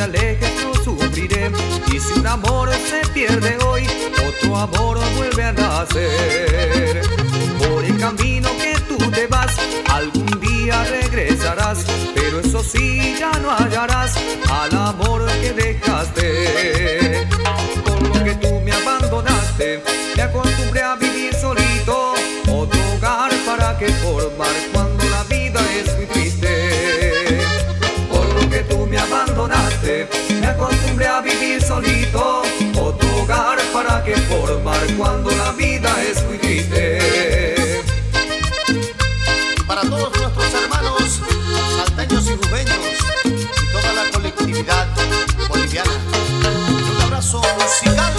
te alejes no sufriré. Y si un amor se pierde hoy, otro amor vuelve a nacer. Por el camino que tú te vas, algún día regresarás, pero eso sí ya no hallarás al amor que dejaste. Por lo que tú me abandonaste, me acostumbré a vivir solito, otro hogar para que formar cuando la vida es muy triste. Por lo que tú me abandonaste, me acostumbré a vivir solito, otro hogar para que formar cuando la vida es muy triste. Para todos nuestros hermanos salteños y jujeños y toda la colectividad boliviana, un abrazo musical.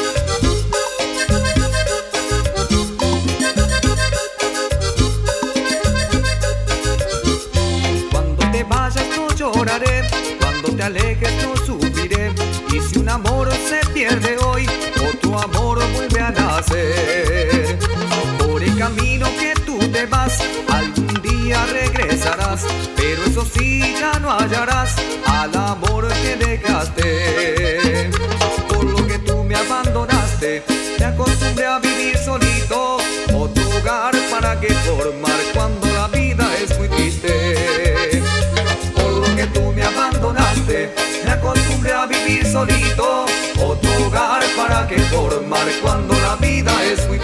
Cuando te vayas no lloraré, cuando te alejes no sufriré. Y si un amor se pierde hoy, otro amor vuelve a nacer. Por el camino que tú te vas, algún día regresarás, pero eso sí ya no hallarás al amor que dejaste. Por lo que tú me abandonaste, me acostumbré a vivir solito, otro hogar para que formar cuando la vida es muy triste. Por lo que tú me abandonaste, me acostumbré a vivir solito, otro hogar para que formar cuando la vida es muy triste.